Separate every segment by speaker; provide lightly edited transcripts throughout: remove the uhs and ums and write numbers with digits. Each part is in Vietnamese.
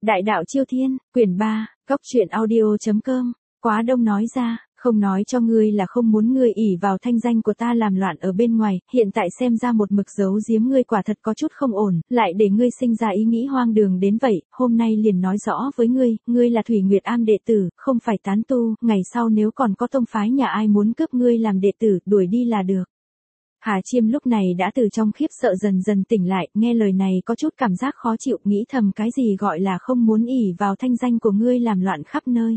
Speaker 1: Đại đạo Chiêu Thiên, quyển 3, Cốc truyện audio.com. Quá Đông nói ra, không nói cho ngươi là không muốn ngươi ỷ vào thanh danh của ta làm loạn ở bên ngoài, hiện tại xem ra một mực giấu giếm ngươi quả thật có chút không ổn, lại để ngươi sinh ra ý nghĩ hoang đường đến vậy, hôm nay liền nói rõ với ngươi là Thủy Nguyệt Am đệ tử, không phải tán tu, ngày sau nếu còn có tông phái nhà ai muốn cướp ngươi làm đệ tử, đuổi đi là được. Hà Chiêm lúc này đã từ trong khiếp sợ dần dần tỉnh lại, nghe lời này có chút cảm giác khó chịu, nghĩ thầm cái gì gọi là không muốn ỷ vào thanh danh của ngươi làm loạn khắp nơi.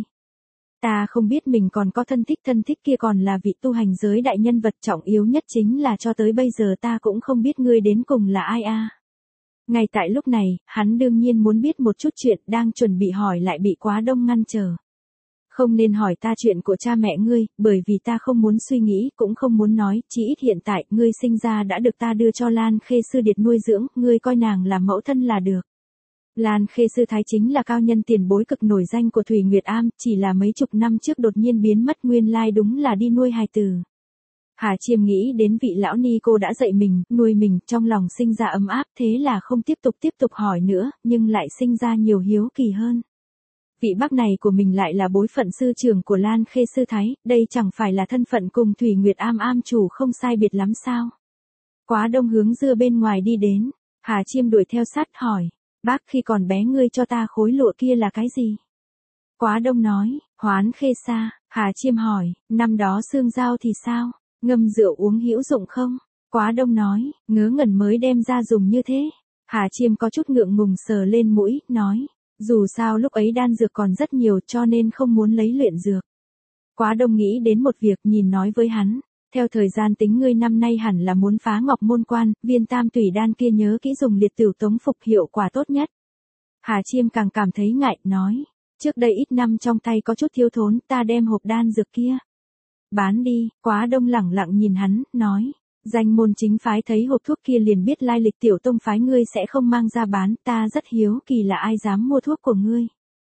Speaker 1: Ta không biết mình còn có thân thích kia còn là vị tu hành giới đại nhân vật, trọng yếu nhất chính là cho tới bây giờ ta cũng không biết ngươi đến cùng là ai a. Ngay tại lúc này, hắn đương nhiên muốn biết một chút chuyện, đang chuẩn bị hỏi lại bị Quá Đông ngăn trở. Không nên hỏi ta chuyện của cha mẹ ngươi, bởi vì ta không muốn suy nghĩ, cũng không muốn nói, chỉ ít hiện tại, ngươi sinh ra đã được ta đưa cho Lan Khê Sư Điệt nuôi dưỡng, ngươi coi nàng làm mẫu thân là được. Lan Khê Sư Thái chính là cao nhân tiền bối cực nổi danh của Thủy Nguyệt Am, chỉ là mấy chục năm trước đột nhiên biến mất, nguyên lai đúng là đi nuôi hài tử. Hà Chiêm nghĩ đến vị lão ni cô đã dạy mình, nuôi mình, trong lòng sinh ra ấm áp, thế là không tiếp tục hỏi nữa, nhưng lại sinh ra nhiều hiếu kỳ hơn. Vị bác này của mình lại là bối phận sư trưởng của Lan Khê Sư Thái, đây chẳng phải là thân phận cùng Thủy Nguyệt Am am chủ không sai biệt lắm sao? Quá Đông hướng dưa bên ngoài đi đến, Hà Chiêm đuổi theo sát hỏi, bác khi còn bé ngươi cho ta khối lụa kia là cái gì? Quá Đông nói, Hoán Khê Sa. Hà Chiêm hỏi, năm đó xương dao thì sao? Ngâm rượu uống hữu dụng không? Quá Đông nói, ngớ ngẩn mới đem ra dùng như thế. Hà Chiêm có chút ngượng ngùng sờ lên mũi, nói, dù sao lúc ấy đan dược còn rất nhiều cho nên không muốn lấy luyện dược. Quá Đông nghĩ đến một việc, nhìn nói với hắn, theo thời gian tính ngươi năm nay hẳn là muốn phá Ngọc Môn Quan, viên tam tủy đan kia nhớ kỹ dùng liệt tửu tống phục hiệu quả tốt nhất. Hà Chiêm càng cảm thấy ngại, nói, trước đây ít năm trong tay có chút thiếu thốn, ta đem hộp đan dược kia bán đi. Quá Đông lẳng lặng nhìn hắn, nói, danh môn chính phái thấy hộp thuốc kia liền biết lai lịch tiểu tông phái ngươi sẽ không mang ra bán, ta rất hiếu kỳ là ai dám mua thuốc của ngươi.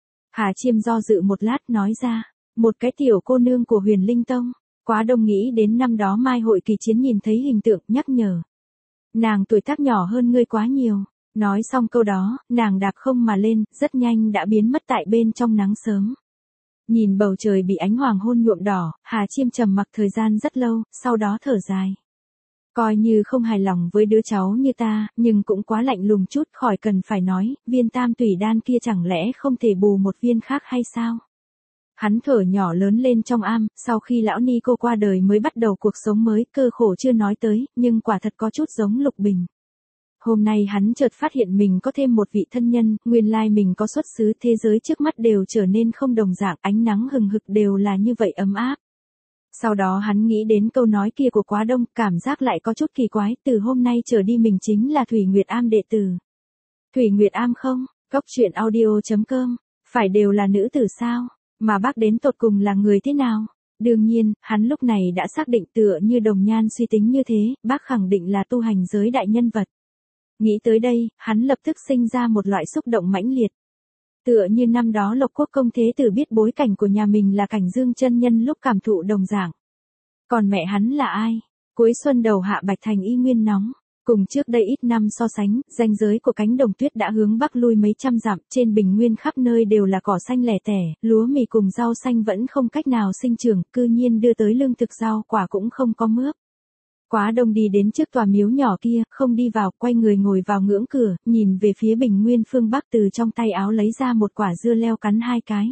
Speaker 1: Hà Chiêm do dự một lát nói ra, một cái tiểu cô nương của Huyền Linh Tông. Quá Đông nghĩ đến năm đó Mai hội kỳ chiến nhìn thấy hình tượng, nhắc nhở. Nàng tuổi tác nhỏ hơn ngươi quá nhiều. Nói xong câu đó, nàng đạp không mà lên, rất nhanh đã biến mất tại bên trong nắng sớm. Nhìn bầu trời bị ánh hoàng hôn nhuộm đỏ, Hà Chiêm trầm mặc thời gian rất lâu, sau đó thở dài. Coi như không hài lòng với đứa cháu như ta, nhưng cũng quá lạnh lùng chút, khỏi cần phải nói, viên tam tủy đan kia chẳng lẽ không thể bù một viên khác hay sao? Hắn thở nhỏ lớn lên trong am, sau khi lão ni cô qua đời mới bắt đầu cuộc sống mới, cơ khổ chưa nói tới, nhưng quả thật có chút giống Lục Bình. Hôm nay hắn chợt phát hiện mình có thêm một vị thân nhân, nguyên lai mình có xuất xứ, thế giới trước mắt đều trở nên không đồng dạng, ánh nắng hừng hực đều là như vậy ấm áp. Sau đó hắn nghĩ đến câu nói kia của Quá Đông, cảm giác lại có chút kỳ quái, từ hôm nay trở đi mình chính là Thủy Nguyệt Am đệ tử. Thủy Nguyệt Am không? Cốc truyện audio.com, phải đều là nữ tử sao? Mà bác đến tột cùng là người thế nào? Đương nhiên, hắn lúc này đã xác định tựa như Đồng Nhan suy tính như thế, bác khẳng định là tu hành giới đại nhân vật. Nghĩ tới đây, hắn lập tức sinh ra một loại xúc động mãnh liệt. Tựa như năm đó Lộc Quốc công thế tử biết bối cảnh của nhà mình là Cảnh Dương chân nhân lúc cảm thụ đồng dạng. Còn mẹ hắn là ai? Cuối xuân đầu hạ Bạch Thành y nguyên nóng. Cùng trước đây ít năm so sánh, ranh giới của cánh đồng tuyết đã hướng bắc lui mấy trăm dặm, trên bình nguyên khắp nơi đều là cỏ xanh lẻ tẻ, lúa mì cùng rau xanh vẫn không cách nào sinh trưởng, cư nhiên đưa tới lương thực rau quả cũng không có mướp. Quá Đông đi đến trước tòa miếu nhỏ kia, không đi vào, quay người ngồi vào ngưỡng cửa, nhìn về phía bình nguyên phương bắc, từ trong tay áo lấy ra một quả dưa leo cắn hai cái.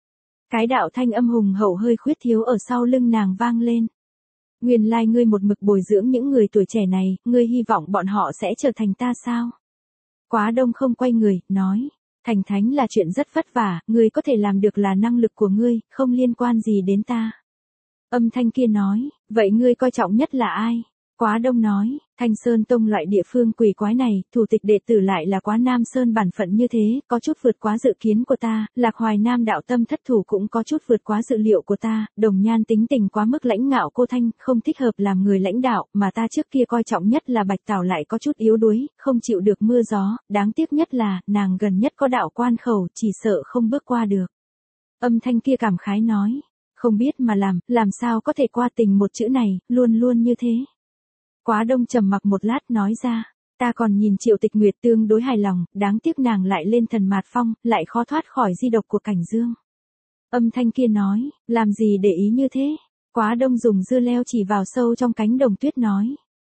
Speaker 1: Cái đạo thanh âm hùng hậu hơi khuyết thiếu ở sau lưng nàng vang lên. Nguyên lai ngươi một mực bồi dưỡng những người tuổi trẻ này, ngươi hy vọng bọn họ sẽ trở thành ta sao? Quá Đông không quay người, nói, thành thánh là chuyện rất vất vả, ngươi có thể làm được là năng lực của ngươi, không liên quan gì đến ta. Âm thanh kia nói, vậy ngươi coi trọng nhất là ai? Quá Đông nói, Thanh Sơn Tông loại địa phương quỷ quái này, thủ tịch đệ tử lại là Quá Nam Sơn bản phận như thế, có chút vượt quá dự kiến của ta, Lạc Hoài Nam đạo tâm thất thủ cũng có chút vượt quá dự liệu của ta, Đồng Nhan tính tình quá mức lãnh ngạo cô thanh, không thích hợp làm người lãnh đạo, mà ta trước kia coi trọng nhất là Bạch Tảo lại có chút yếu đuối, không chịu được mưa gió, đáng tiếc nhất là, nàng gần nhất có đạo quan khẩu, chỉ sợ không bước qua được. Âm thanh kia cảm khái nói, không biết mà làm sao có thể qua tình một chữ này, luôn luôn như thế. Quá Đông trầm mặc một lát nói ra, Ta còn nhìn Triệu Tịch Nguyệt tương đối hài lòng, đáng tiếc nàng lại lên thần mạt phong, lại khó thoát khỏi di độc của Cảnh Dương. Âm thanh kia nói, làm gì để ý như thế? Quá Đông dùng dưa leo chỉ vào sâu trong cánh đồng tuyết nói.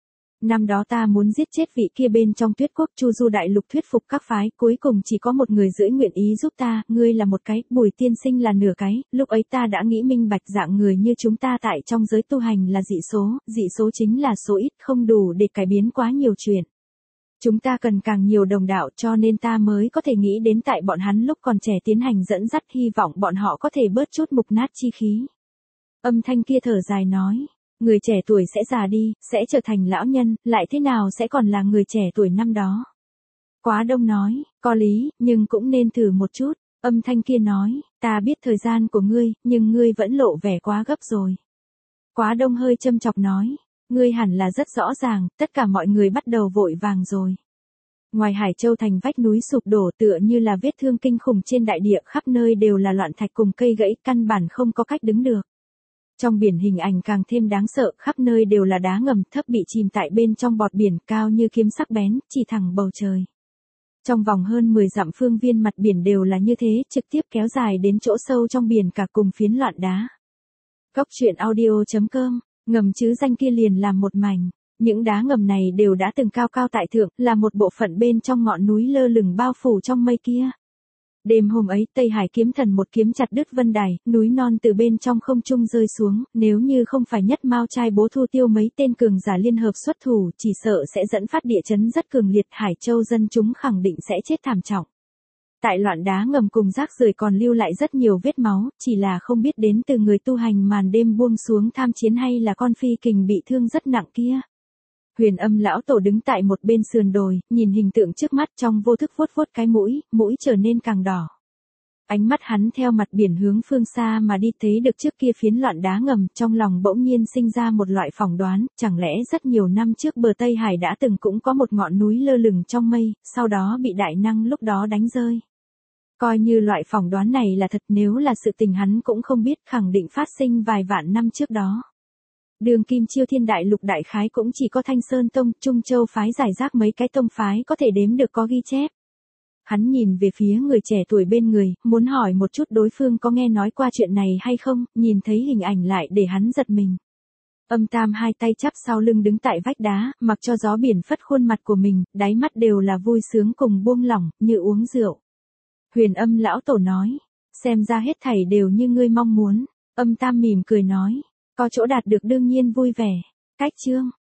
Speaker 1: Năm đó ta muốn giết chết vị kia bên trong Tuyết Quốc Chu Du đại lục thuyết phục các phái, cuối cùng chỉ có một người rưỡi nguyện ý giúp ta, ngươi là một cái, Bùi tiên sinh là nửa cái, lúc ấy ta đã nghĩ minh bạch dạng người như chúng ta tại trong giới tu hành là dị số chính là số ít không đủ để cải biến quá nhiều chuyện. Chúng ta cần càng nhiều đồng đạo cho nên ta mới có thể nghĩ đến tại bọn hắn lúc còn trẻ tiến hành dẫn dắt hy vọng bọn họ có thể bớt chút mục nát chi khí. Âm thanh kia thở dài nói. Người trẻ tuổi sẽ già đi, sẽ trở thành lão nhân, lại thế nào sẽ còn là người trẻ tuổi năm đó. Quá Đông nói, có lý, nhưng cũng nên thử một chút. Âm thanh kia nói, ta biết thời gian của ngươi, nhưng ngươi vẫn lộ vẻ quá gấp rồi. Quá Đông hơi châm chọc nói, ngươi hẳn là rất rõ ràng, tất cả mọi người bắt đầu vội vàng rồi. Ngoài Hải Châu thành vách núi sụp đổ tựa như là vết thương kinh khủng trên đại địa, khắp nơi đều là loạn thạch cùng cây gãy, căn bản không có cách đứng được. Trong biển hình ảnh càng thêm đáng sợ, khắp nơi đều là đá ngầm thấp bị chìm tại bên trong bọt biển, cao như kiếm sắc bén, chỉ thẳng bầu trời. Trong vòng hơn 10 dặm phương viên mặt biển đều là như thế, trực tiếp kéo dài đến chỗ sâu trong biển cả cùng phiến loạn đá. Góc truyện audio.com, ngầm chứ danh kia liền làm một mảnh. Những đá ngầm này đều đã từng cao cao tại thượng, là một bộ phận bên trong ngọn núi lơ lửng bao phủ trong mây kia. Đêm hôm ấy, Tây Hải kiếm thần một kiếm chặt đứt vân đài, núi non từ bên trong không trung rơi xuống, nếu như không phải Nhất Mao trai bố Thu Tiêu mấy tên cường giả liên hợp xuất thủ, chỉ sợ sẽ dẫn phát địa chấn rất cường liệt, Hải Châu dân chúng khẳng định sẽ chết thảm trọng. Tại loạn đá ngầm cùng rác rưởi còn lưu lại rất nhiều vết máu, chỉ là không biết đến từ người tu hành màn đêm buông xuống tham chiến hay là con phi kình bị thương rất nặng kia. Huyền Âm lão tổ đứng tại một bên sườn đồi, nhìn hình tượng trước mắt trong vô thức vuốt vuốt cái mũi trở nên càng đỏ. Ánh mắt hắn theo mặt biển hướng phương xa mà đi, thấy được trước kia phiến loạn đá ngầm, trong lòng bỗng nhiên sinh ra một loại phỏng đoán, chẳng lẽ rất nhiều năm trước bờ Tây Hải đã từng cũng có một ngọn núi lơ lửng trong mây, sau đó bị đại năng lúc đó đánh rơi. Coi như loại phỏng đoán này là thật, nếu là sự tình hắn cũng không biết, khẳng định phát sinh vài vạn năm trước đó. Đường kim Chiêu Thiên đại lục đại khái cũng chỉ có Thanh Sơn Tông, Trung Châu phái giải rác mấy cái tông phái có thể đếm được có ghi chép. Hắn nhìn về phía người trẻ tuổi bên người, muốn hỏi một chút đối phương có nghe nói qua chuyện này hay không, nhìn thấy hình ảnh lại để hắn giật mình. Âm Tam hai tay chắp sau lưng đứng tại vách đá, mặc cho gió biển phất khuôn mặt của mình, đáy mắt đều là vui sướng cùng buông lỏng, như uống rượu. Huyền Âm lão tổ nói, xem ra hết thảy đều như ngươi mong muốn. Âm Tam mỉm cười nói, có chỗ đạt được đương nhiên vui vẻ. Cách chương